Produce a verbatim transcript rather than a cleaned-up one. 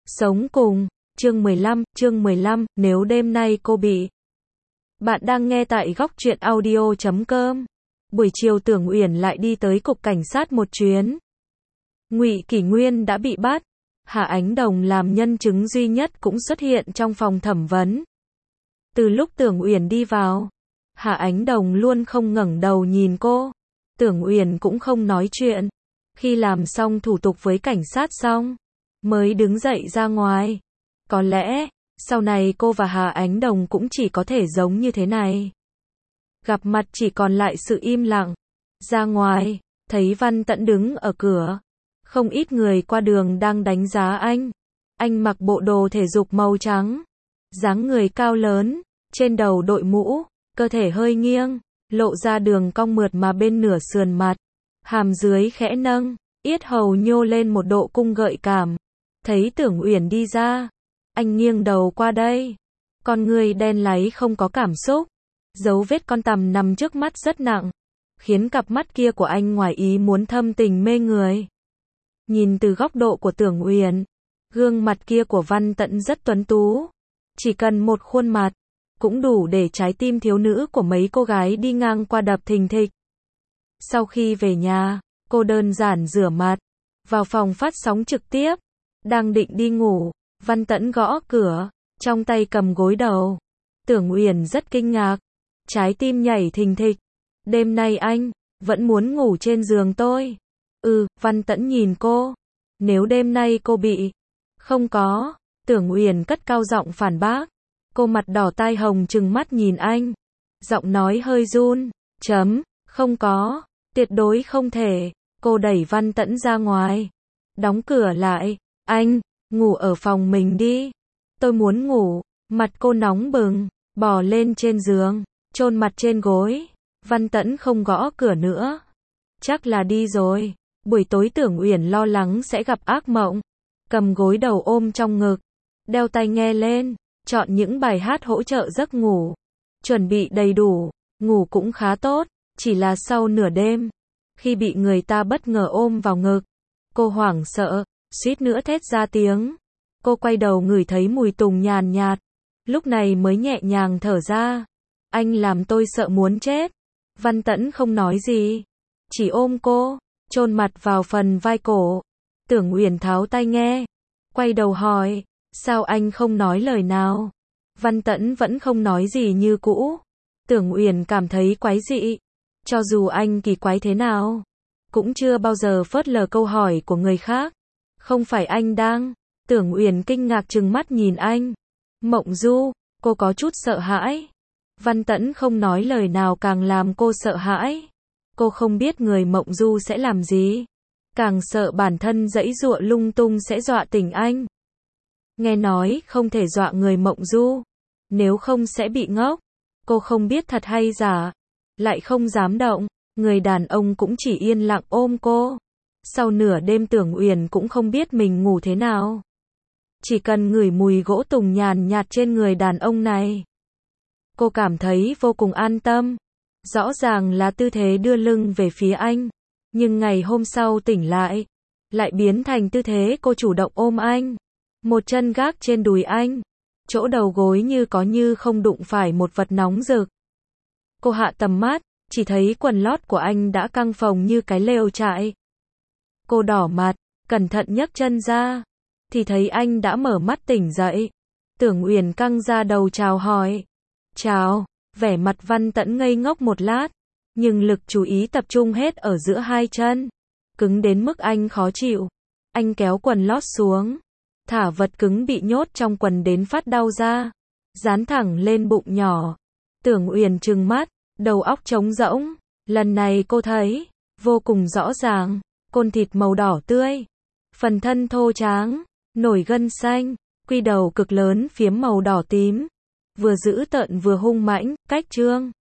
Sống cùng, chương mười lăm, chương mười lăm, nếu đêm nay cô bị. Bạn đang nghe tại góc truyện audio chấm com. Buổi chiều Tưởng Uyển lại đi tới cục cảnh sát một chuyến. Ngụy Kỷ Nguyên đã bị bắt. Hạ Ánh Đồng làm nhân chứng duy nhất cũng xuất hiện trong phòng thẩm vấn. Từ lúc Tưởng Uyển đi vào, Hạ Ánh Đồng luôn không ngẩng đầu nhìn cô. Tưởng Uyển cũng không nói chuyện. Khi làm xong thủ tục với cảnh sát xong, mới đứng dậy ra ngoài. Có lẽ, sau này cô và Hạ Ánh Đồng cũng chỉ có thể giống như thế này. Gặp mặt chỉ còn lại sự im lặng. Ra ngoài, thấy Văn Tẫn đứng ở cửa. Không ít người qua đường đang đánh giá anh. Anh mặc bộ đồ thể dục màu trắng. Dáng người cao lớn, trên đầu đội mũ, cơ thể hơi nghiêng, lộ ra đường cong mượt mà bên nửa sườn mặt. Hàm dưới khẽ nâng, yết hầu nhô lên một độ cung gợi cảm. Thấy Tưởng Uyển đi ra, anh nghiêng đầu qua đây. Con người đen láy không có cảm xúc. Dấu vết con tằm nằm trước mắt rất nặng, khiến cặp mắt kia của anh ngoài ý muốn thâm tình mê người. Nhìn từ góc độ của Tưởng Uyển, gương mặt kia của Văn Tẫn rất tuấn tú. Chỉ cần một khuôn mặt, cũng đủ để trái tim thiếu nữ của mấy cô gái đi ngang qua đập thình thịch. Sau khi về nhà, cô đơn giản rửa mặt, vào phòng phát sóng trực tiếp. Đang định đi ngủ, Văn Tẫn gõ cửa, trong tay cầm gối đầu. Tưởng Uyển rất kinh ngạc, trái tim nhảy thình thịch. Đêm nay anh vẫn muốn ngủ trên giường tôi. Ừ, Văn Tẫn nhìn cô. Nếu đêm nay cô bị. Không có. Tưởng Uyển cất cao giọng phản bác. Cô mặt đỏ tai hồng trừng mắt nhìn anh. Giọng nói hơi run. Chấm, không có. Tuyệt đối không thể. Cô đẩy Văn Tẫn ra ngoài. Đóng cửa lại. Anh, ngủ ở phòng mình đi. Tôi muốn ngủ. Mặt cô nóng bừng, bò lên trên giường, chôn mặt trên gối. Văn Tẫn không gõ cửa nữa. Chắc là đi rồi. Buổi tối Tưởng Uyển lo lắng sẽ gặp ác mộng. Cầm gối đầu ôm trong ngực, đeo tai nghe lên, chọn những bài hát hỗ trợ giấc ngủ. Chuẩn bị đầy đủ, ngủ cũng khá tốt, chỉ là sau nửa đêm, khi bị người ta bất ngờ ôm vào ngực, cô hoảng sợ, suýt nữa thét ra tiếng. Cô quay đầu ngửi thấy mùi tùng nhàn nhạt, lúc này mới nhẹ nhàng thở ra. Anh làm tôi sợ muốn chết. Văn Tẫn không nói gì, chỉ ôm cô, chôn mặt vào phần vai cổ. Tưởng Uyển tháo tai nghe, quay đầu hỏi, sao anh không nói lời nào? Văn Tẫn vẫn không nói gì như cũ. Tưởng Uyển cảm thấy quái dị. Cho dù anh kỳ quái thế nào, cũng chưa bao giờ phớt lờ câu hỏi của người khác. Không phải anh đang. Tưởng Uyển kinh ngạc trừng mắt nhìn anh. Mộng du, cô có chút sợ hãi. Văn Tẫn không nói lời nào càng làm cô sợ hãi. Cô không biết người mộng du sẽ làm gì. Càng sợ bản thân giãy giụa lung tung sẽ dọa tỉnh anh. Nghe nói không thể dọa người mộng du, nếu không sẽ bị ngốc. Cô không biết thật hay giả, lại không dám động. Người đàn ông cũng chỉ yên lặng ôm cô. Sau nửa đêm Tưởng Uyển cũng không biết mình ngủ thế nào. Chỉ cần ngửi mùi gỗ tùng nhàn nhạt trên người đàn ông này, cô cảm thấy vô cùng an tâm. Rõ ràng là tư thế đưa lưng về phía anh, nhưng ngày hôm sau tỉnh lại, lại biến thành tư thế cô chủ động ôm anh. Một chân gác trên đùi anh, chỗ đầu gối như có như không đụng phải một vật nóng rực. Cô hạ tầm mắt, chỉ thấy quần lót của anh đã căng phồng như cái lều trại. Cô đỏ mặt, cẩn thận nhấc chân ra, thì thấy anh đã mở mắt tỉnh dậy. Tưởng Uyển căng ra đầu chào hỏi. Chào, vẻ mặt Văn Tẫn ngây ngốc một lát, nhưng lực chú ý tập trung hết ở giữa hai chân, cứng đến mức anh khó chịu. Anh kéo quần lót xuống, thả vật cứng bị nhốt trong quần đến phát đau ra, dán thẳng lên bụng nhỏ. Tưởng Uyển trừng mắt, đầu óc trống rỗng. Lần này cô thấy vô cùng rõ ràng, côn thịt màu đỏ tươi, phần thân thô tráng, nổi gân xanh, quy đầu cực lớn phiếm màu đỏ tím, vừa dữ tợn vừa hung mãnh, cách trương.